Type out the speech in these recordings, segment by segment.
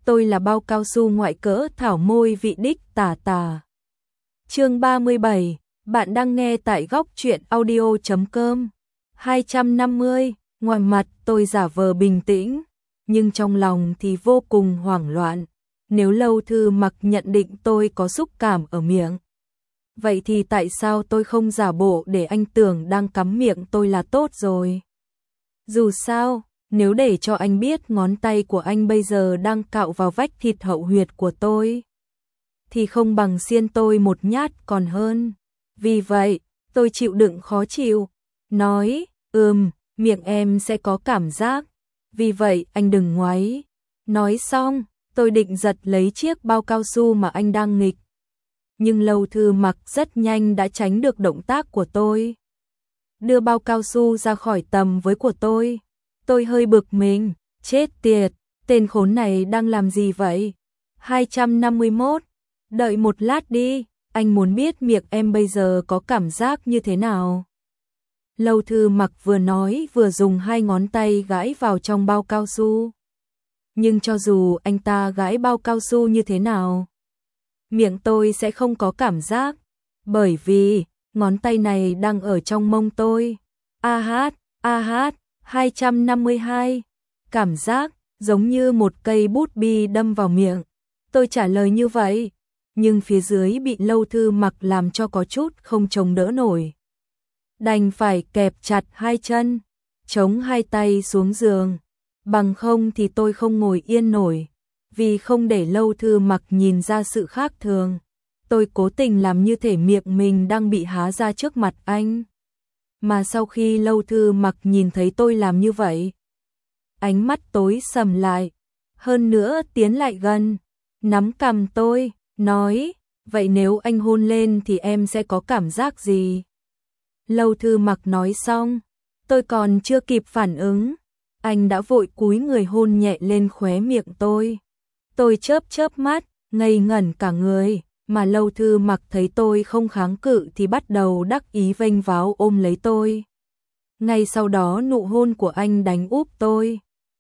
tôi là bao cao su ngoại cỡ thảo môi vị đích tả tả. Chương 37, bạn đang nghe tại góc truyện audio.com. 250, ngoài mặt tôi giả vờ bình tĩnh, nhưng trong lòng thì vô cùng hoảng loạn. Nếu Lâu Thư Mặc nhận định tôi có xúc cảm ở miệng, vậy thì tại sao tôi không giả bộ để anh tưởng đang cắm miệng tôi là tốt rồi? Dù sao, nếu để cho anh biết ngón tay của anh bây giờ đang cạo vào vách thịt hậu huyệt của tôi, thì không bằng xiên tôi một nhát còn hơn. Vì vậy, tôi chịu đựng khó chịu, nói, miệng em sẽ có cảm giác, vì vậy anh đừng ngoáy. Nói xong, tôi định giật lấy chiếc bao cao su mà anh đang nghịch. Nhưng Lâu Thư Mặc rất nhanh đã tránh được động tác của tôi, đưa bao cao su ra khỏi tầm với của tôi. Tôi hơi bực mình, chết tiệt, tên khốn này đang làm gì vậy? 251, đợi một lát đi, anh muốn biết miệng em bây giờ có cảm giác như thế nào. Lâu Thư Mặc vừa nói vừa dùng hai ngón tay gãi vào trong bao cao su. Nhưng cho dù anh ta gãi bao cao su như thế nào, miệng tôi sẽ không có cảm giác, bởi vì ngón tay này đang ở trong mông tôi. 252, cảm giác giống như một cây bút bi đâm vào miệng. Tôi trả lời như vậy, nhưng phía dưới bị Lâu Thư Mặc làm cho có chút không chống đỡ nổi. Đành phải kẹp chặt hai chân, chống hai tay xuống giường, bằng không thì tôi không ngồi yên nổi. Vì không để Lâu Thư Mặc nhìn ra sự khác thường, tôi cố tình làm như thể miệng mình đang bị há ra trước mặt anh. Mà sau khi Lâu Thư Mặc nhìn thấy tôi làm như vậy, ánh mắt tối sầm lại, hơn nữa tiến lại gần, nắm cằm tôi, nói, vậy nếu anh hôn lên thì em sẽ có cảm giác gì? Lâu Thư Mặc nói xong, tôi còn chưa kịp phản ứng, anh đã vội cúi người hôn nhẹ lên khóe miệng tôi. Tôi chớp mắt, ngây ngẩn cả người, mà Lâu Thư Mặc thấy tôi không kháng cự thì bắt đầu đắc ý vênh váo ôm lấy tôi. Ngay sau đó nụ hôn của anh đánh úp tôi.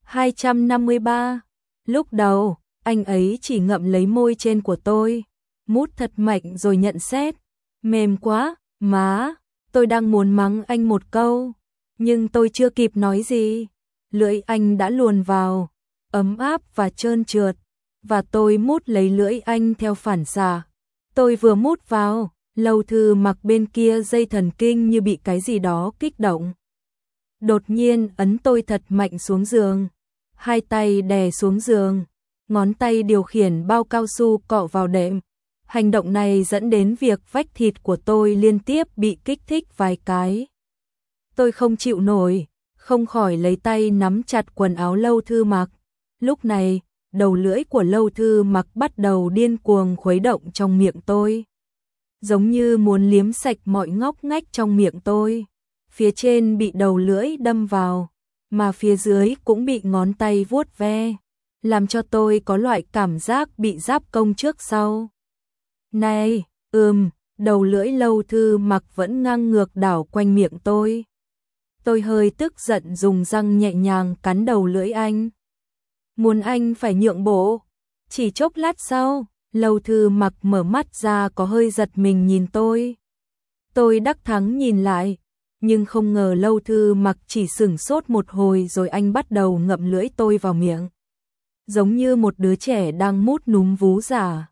253, lúc đầu, anh ấy chỉ ngậm lấy môi trên của tôi, mút thật mạnh rồi nhận xét, mềm quá, má. Tôi đang muốn mắng anh một câu, nhưng tôi chưa kịp nói gì, lưỡi anh đã luồn vào, ấm áp và trơn trượt, và tôi mút lấy lưỡi anh theo phản xạ. Tôi vừa mút vào, Lâu Thư Mặc bên kia dây thần kinh như bị cái gì đó kích động. Đột nhiên ấn tôi thật mạnh xuống giường, hai tay đè xuống giường, ngón tay điều khiển bao cao su cọ vào đệm. Hành động này dẫn đến việc vách thịt của tôi liên tiếp bị kích thích vài cái. Tôi không chịu nổi, không khỏi lấy tay nắm chặt quần áo Lâu Thư Mặc. Lúc này, đầu lưỡi của Lâu Thư Mặc bắt đầu điên cuồng khuấy động trong miệng tôi, giống như muốn liếm sạch mọi ngóc ngách trong miệng tôi. Phía trên bị đầu lưỡi đâm vào, mà phía dưới cũng bị ngón tay vuốt ve, làm cho tôi có loại cảm giác bị giáp công trước sau. Này, đầu lưỡi Lâu Thư Mặc vẫn ngang ngược đảo quanh miệng tôi. Tôi hơi tức giận dùng răng nhẹ nhàng cắn đầu lưỡi anh. Muốn anh phải nhượng bộ. Chỉ chốc lát sau, Lâu Thư Mặc mở mắt ra có hơi giật mình nhìn tôi. Tôi đắc thắng nhìn lại, nhưng không ngờ Lâu Thư Mặc chỉ sửng sốt một hồi rồi anh bắt đầu ngậm lưỡi tôi vào miệng, giống như một đứa trẻ đang mút núm vú giả.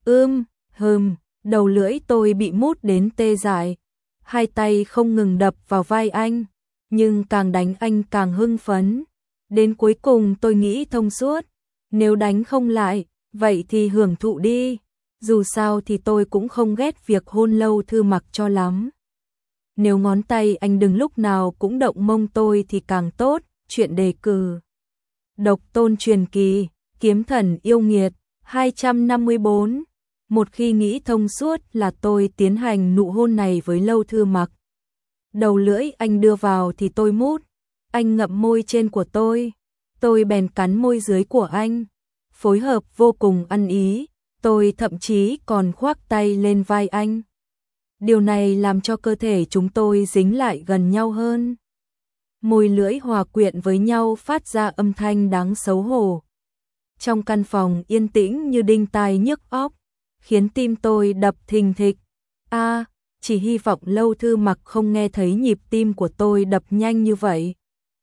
Đầu lưỡi tôi bị mút đến tê dại, hai tay không ngừng đập vào vai anh, nhưng càng đánh anh càng hưng phấn. Đến cuối cùng tôi nghĩ thông suốt, nếu đánh không lại, vậy thì hưởng thụ đi, dù sao thì tôi cũng không ghét việc hôn Lâu Thư Mặc cho lắm. Nếu ngón tay anh đừng lúc nào cũng động mông tôi thì càng tốt. Chuyện đề cử, Độc Tôn Truyền Kỳ, Kiếm Thần Yêu Nghiệt. 254, một khi nghĩ thông suốt là tôi tiến hành nụ hôn này với Lâu Thư Mặc. Đầu lưỡi anh đưa vào thì tôi mút, anh ngậm môi trên của tôi bèn cắn môi dưới của anh, phối hợp vô cùng ăn ý, tôi thậm chí còn khoác tay lên vai anh. Điều này làm cho cơ thể chúng tôi dính lại gần nhau hơn. Môi lưỡi hòa quyện với nhau phát ra âm thanh đáng xấu hổ. Trong căn phòng yên tĩnh như đinh tai nhức óc, khiến tim tôi đập thình thịch. Chỉ hy vọng Lâu Thư Mặc không nghe thấy nhịp tim của tôi đập nhanh như vậy.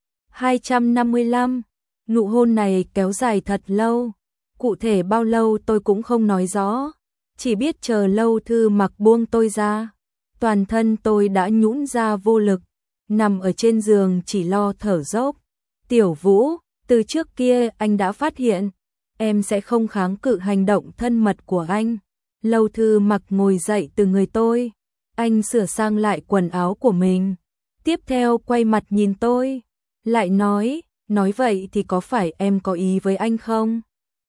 255. Nụ hôn này kéo dài thật lâu. Cụ thể bao lâu tôi cũng không nói rõ, chỉ biết chờ Lâu Thư Mặc buông tôi ra. Toàn thân tôi đã nhũn ra vô lực, nằm ở trên giường chỉ lo thở dốc. Tiểu Vũ, từ trước kia anh đã phát hiện, em sẽ không kháng cự hành động thân mật của anh. Lâu Thư Mặc ngồi dậy từ người tôi, anh sửa sang lại quần áo của mình. Tiếp theo quay mặt nhìn tôi, lại nói vậy thì có phải em có ý với anh không?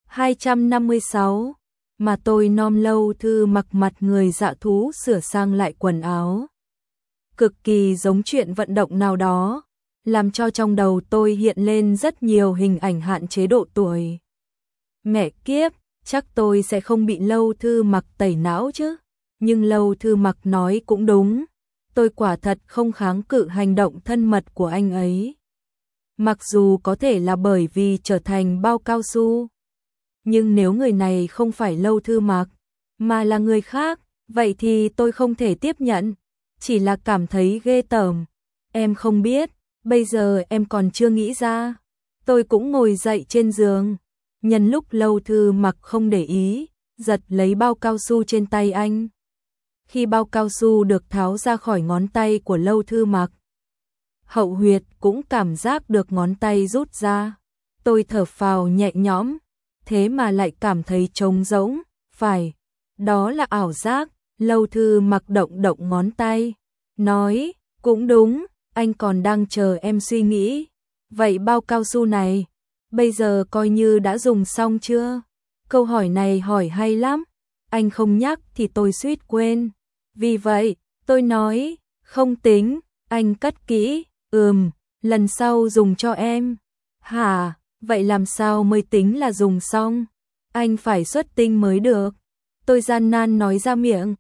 256. Mà tôi nom Lâu Thư Mặc mặt người dạ thú sửa sang lại quần áo. Cực kỳ giống chuyện vận động nào đó, làm cho trong đầu tôi hiện lên rất nhiều hình ảnh hạn chế độ tuổi. Mẹ kiếp, chắc tôi sẽ không bị Lâu Thư Mặc tẩy não chứ. Nhưng Lâu Thư Mặc nói cũng đúng, tôi quả thật không kháng cự hành động thân mật của anh ấy. Mặc dù có thể là bởi vì trở thành bao cao su, nhưng nếu người này không phải Lâu Thư Mặc, mà là người khác, vậy thì tôi không thể tiếp nhận, chỉ là cảm thấy ghê tởm. Em không biết, bây giờ em còn chưa nghĩ ra. Tôi cũng ngồi dậy trên giường, nhân lúc Lâu Thư Mặc không để ý, giật lấy bao cao su trên tay anh. Khi bao cao su được tháo ra khỏi ngón tay của Lâu Thư Mặc, hậu huyệt cũng cảm giác được ngón tay rút ra. Tôi thở phào nhẹ nhõm, thế mà lại cảm thấy trống rỗng. Phải, đó là ảo giác. Lâu Thư Mặc động động ngón tay, nói, cũng đúng, anh còn đang chờ em suy nghĩ. Vậy bao cao su này, bây giờ coi như đã dùng xong chưa? Câu hỏi này hỏi hay lắm, anh không nhắc thì tôi suýt quên. Vì vậy, tôi nói, không tính, anh cất kỹ, lần sau dùng cho em. Hả, vậy làm sao mới tính là dùng xong? Anh phải xuất tinh mới được. Tôi gian nan nói ra miệng.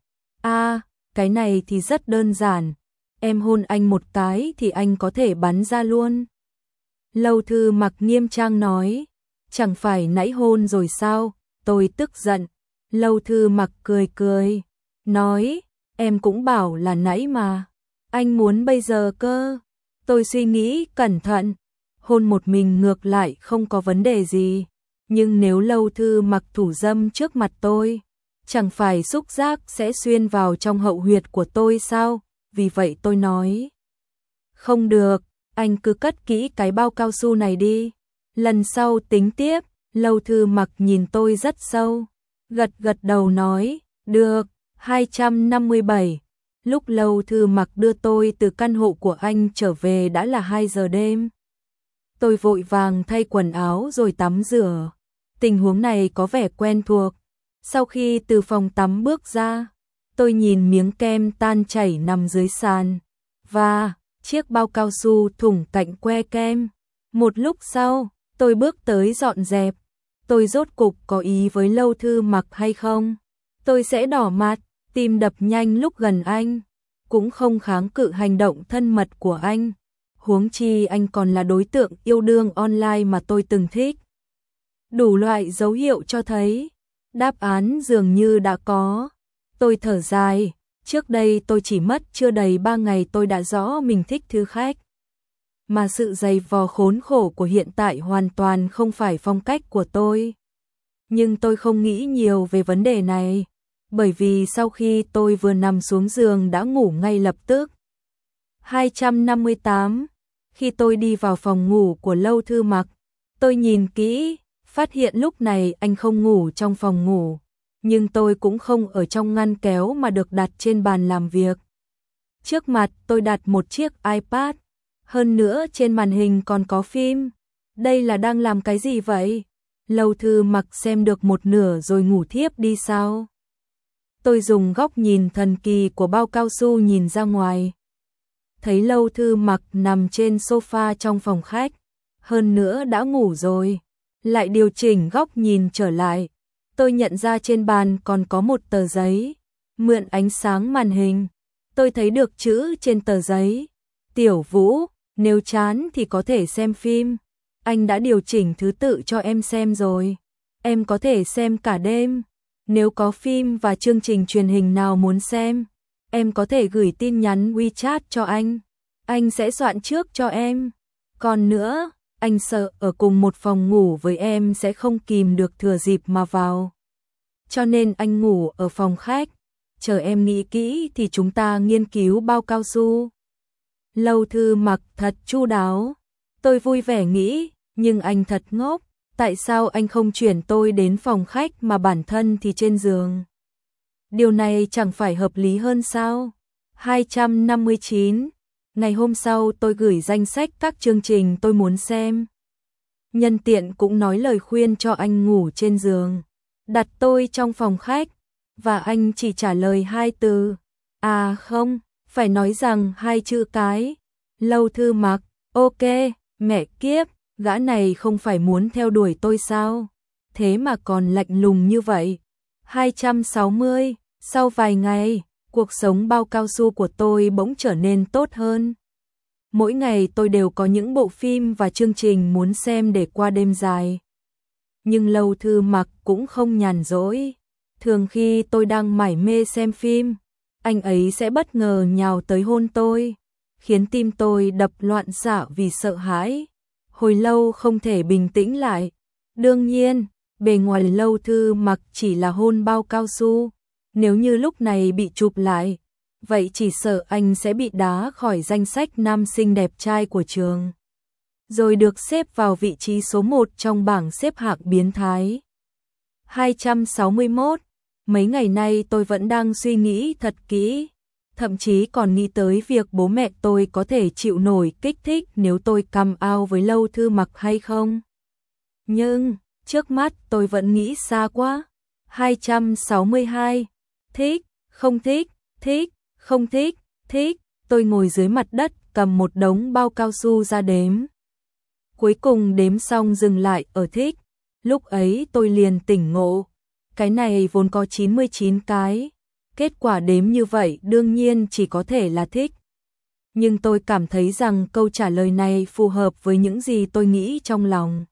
Cái này thì rất đơn giản. Em hôn anh một cái thì anh có thể bắn ra luôn. Lâu Thư Mặc nghiêm trang nói. Chẳng phải nãy hôn rồi sao? Tôi tức giận. Lâu Thư Mặc cười cười, nói, em cũng bảo là nãy mà. Anh muốn bây giờ cơ. Tôi suy nghĩ cẩn thận. Hôn một mình ngược lại không có vấn đề gì. Nhưng nếu Lâu Thư Mặc thủ dâm trước mặt tôi, chẳng phải xúc giác sẽ xuyên vào trong hậu huyệt của tôi sao? Vì vậy tôi nói, không được, anh cứ cất kỹ cái bao cao su này đi. Lần sau tính tiếp. Lâu Thư Mặc nhìn tôi rất sâu, gật đầu nói, được. 257. Lúc Lâu Thư Mặc đưa tôi từ căn hộ của anh trở về đã là 2 giờ đêm. Tôi vội vàng thay quần áo rồi tắm rửa. Tình huống này có vẻ quen thuộc. Sau khi từ phòng tắm bước ra, tôi nhìn miếng kem tan chảy nằm dưới sàn và chiếc bao cao su thủng cạnh que kem. Một lúc sau, tôi bước tới dọn dẹp. Tôi rốt cục có ý với Lâu Thư Mặc hay không? Tôi sẽ đỏ mặt, tim đập nhanh lúc gần anh, cũng không kháng cự hành động thân mật của anh. Huống chi anh còn là đối tượng yêu đương online mà tôi từng thích. Đủ loại dấu hiệu cho thấy, đáp án dường như đã có. Tôi thở dài, trước đây tôi chỉ mất chưa đầy 3 ngày tôi đã rõ mình thích thư khách. Mà sự dày vò khốn khổ của hiện tại hoàn toàn không phải phong cách của tôi. Nhưng tôi không nghĩ nhiều về vấn đề này, bởi vì sau khi tôi vừa nằm xuống giường đã ngủ ngay lập tức. 258. Khi tôi đi vào phòng ngủ của Lâu Thư Mặc, tôi nhìn kỹ, phát hiện lúc này anh không ngủ trong phòng ngủ, nhưng tôi cũng không ở trong ngăn kéo mà được đặt trên bàn làm việc. Trước mặt tôi đặt một chiếc iPad, hơn nữa trên màn hình còn có phim. Đây là đang làm cái gì vậy? Lâu Thư Mặc xem được một nửa rồi ngủ thiếp đi sao? Tôi dùng góc nhìn thần kỳ của bao cao su nhìn ra ngoài, thấy Lâu Thư Mặc nằm trên sofa trong phòng khách, hơn nữa đã ngủ rồi. Lại điều chỉnh góc nhìn trở lại, tôi nhận ra trên bàn còn có một tờ giấy. Mượn ánh sáng màn hình, tôi thấy được chữ trên tờ giấy. Tiểu Vũ, nếu chán thì có thể xem phim. Anh đã điều chỉnh thứ tự cho em xem rồi. em có thể xem cả đêm. Nếu có phim và chương trình truyền hình nào muốn xem, em có thể gửi tin nhắn WeChat cho anh sẽ soạn trước cho em. Còn nữa, anh sợ ở cùng một phòng ngủ với em sẽ không kìm được thừa dịp mà vào. Cho nên anh ngủ ở phòng khách, chờ em nghĩ kỹ thì chúng ta nghiên cứu bao cao su. Lâu Thư Mặc thật chu đáo. Tôi vui vẻ nghĩ, nhưng anh thật ngốc, tại sao anh không chuyển tôi đến phòng khách mà bản thân thì trên giường? Điều này chẳng phải hợp lý hơn sao? 259. Ngày hôm sau tôi gửi danh sách các chương trình tôi muốn xem. Nhân tiện cũng nói lời khuyên cho anh ngủ trên giường, đặt tôi trong phòng khách, và anh chỉ trả lời 2 từ. À không, phải nói rằng 2 chữ cái. Lâu Thư Mặc, ok, mẹ kiếp, gã này không phải muốn theo đuổi tôi sao? Thế mà còn lạnh lùng như vậy. 260, sau vài ngày, cuộc sống bao cao su của tôi bỗng trở nên tốt hơn. Mỗi ngày tôi đều có những bộ phim và chương trình muốn xem để qua đêm dài. Nhưng Lâu Thư Mặc cũng không nhàn rỗi. Thường khi tôi đang mải mê xem phim, anh ấy sẽ bất ngờ nhào tới hôn tôi, khiến tim tôi đập loạn xạ vì sợ hãi. Hồi lâu không thể bình tĩnh lại. Đương nhiên, bề ngoài Lâu Thư Mặc chỉ là hôn bao cao su. Nếu như lúc này bị chụp lại, vậy chỉ sợ anh sẽ bị đá khỏi danh sách nam sinh đẹp trai của trường, rồi được xếp vào vị trí số 1 trong bảng xếp hạng biến thái. 261. Mấy ngày nay tôi vẫn đang suy nghĩ thật kỹ, thậm chí còn nghĩ tới việc bố mẹ tôi có thể chịu nổi kích thích nếu tôi come out với Lâu Thư Mặc hay không. Nhưng, trước mắt tôi vẫn nghĩ xa quá. 262. Thích, không thích, thích, không thích, thích. Tôi ngồi dưới mặt đất cầm một đống bao cao su ra đếm. Cuối cùng đếm xong dừng lại ở thích. Lúc ấy tôi liền tỉnh ngộ. Cái này vốn có 99 cái. Kết quả đếm như vậy đương nhiên chỉ có thể là thích. Nhưng tôi cảm thấy rằng câu trả lời này phù hợp với những gì tôi nghĩ trong lòng.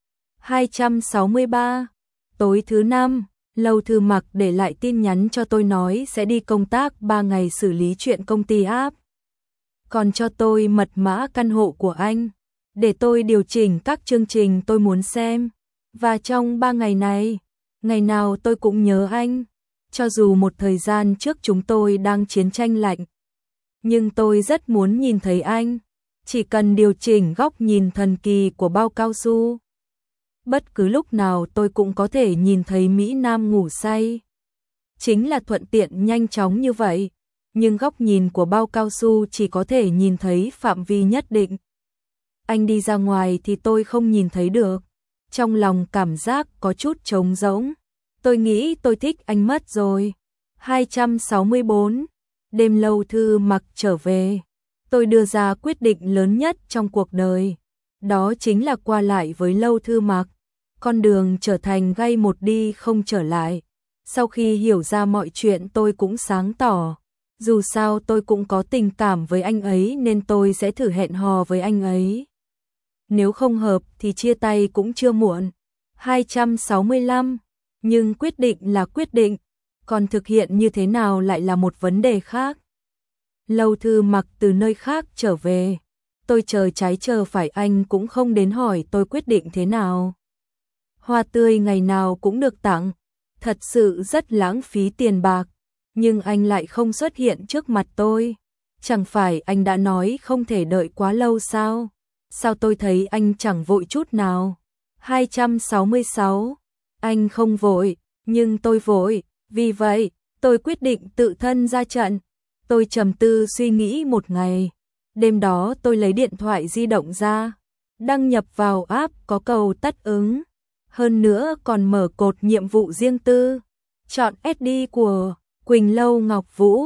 263. Tối thứ 5, Lâu Thư Mặc để lại tin nhắn cho tôi nói sẽ đi công tác 3 ngày xử lý chuyện công ty app. Còn cho tôi mật mã căn hộ của anh, để tôi điều chỉnh các chương trình tôi muốn xem. Và trong 3 ngày này, ngày nào tôi cũng nhớ anh. Cho dù một thời gian trước chúng tôi đang chiến tranh lạnh, nhưng tôi rất muốn nhìn thấy anh. Chỉ cần điều chỉnh góc nhìn thần kỳ của bao cao su, bất cứ lúc nào tôi cũng có thể nhìn thấy Mỹ Nam ngủ say. Chính là thuận tiện nhanh chóng như vậy, nhưng góc nhìn của bao cao su chỉ có thể nhìn thấy phạm vi nhất định. Anh đi ra ngoài thì tôi không nhìn thấy được. Trong lòng cảm giác có chút trống rỗng. Tôi nghĩ tôi thích anh mất rồi. 264. Đêm Lâu Thư Mặc trở về, tôi đưa ra quyết định lớn nhất trong cuộc đời. Đó chính là qua lại với Lâu Thư Mặc. Con đường trở thành gay một đi không trở lại. Sau khi hiểu ra mọi chuyện tôi cũng sáng tỏ. Dù sao tôi cũng có tình cảm với anh ấy nên tôi sẽ thử hẹn hò với anh ấy. Nếu không hợp thì chia tay cũng chưa muộn. 265. Nhưng quyết định là quyết định, còn thực hiện như thế nào lại là một vấn đề khác. Lâu Thư Mặc từ nơi khác trở về. Tôi chờ trái chờ phải anh cũng không đến hỏi tôi quyết định thế nào. Hoa tươi ngày nào cũng được tặng, thật sự rất lãng phí tiền bạc, nhưng anh lại không xuất hiện trước mặt tôi. Chẳng phải anh đã nói không thể đợi quá lâu sao? Sao tôi thấy anh chẳng vội chút nào? 266. Anh không vội, nhưng tôi vội, vì vậy, tôi quyết định tự thân ra trận. Tôi trầm tư suy nghĩ một ngày. Đêm đó tôi lấy điện thoại di động ra, đăng nhập vào app có cầu tắt ứng. Hơn nữa còn mở cột nhiệm vụ riêng tư. Chọn SD của Quỳnh Lâu Ngọc Vũ.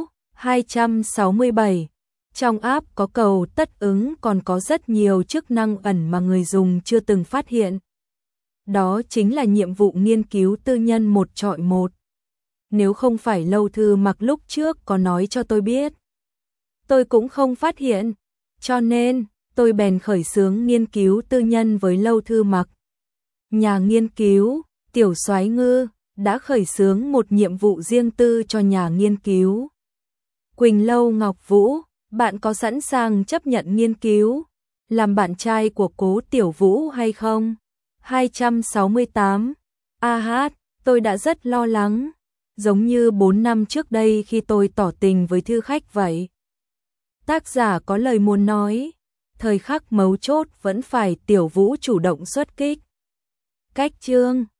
267. Trong app có cầu tất ứng còn có rất nhiều chức năng ẩn mà người dùng chưa từng phát hiện. Đó chính là nhiệm vụ nghiên cứu tư nhân 1:1. Nếu không phải Lâu Thư Mặc lúc trước có nói cho tôi biết, tôi cũng không phát hiện. Cho nên, tôi bèn khởi xướng nghiên cứu tư nhân với Lâu Thư Mặc. Nhà nghiên cứu, Tiểu Soái Ngư đã khởi xướng một nhiệm vụ riêng tư cho nhà nghiên cứu. Quỳnh Lâu Ngọc Vũ, bạn có sẵn sàng chấp nhận nghiên cứu, làm bạn trai của Cố Tiểu Vũ hay không? 268. Tôi đã rất lo lắng, giống như 4 năm trước đây khi tôi tỏ tình với thư khách vậy. Tác giả có lời muốn nói, thời khắc mấu chốt vẫn phải Tiểu Vũ chủ động xuất kích. Cách chương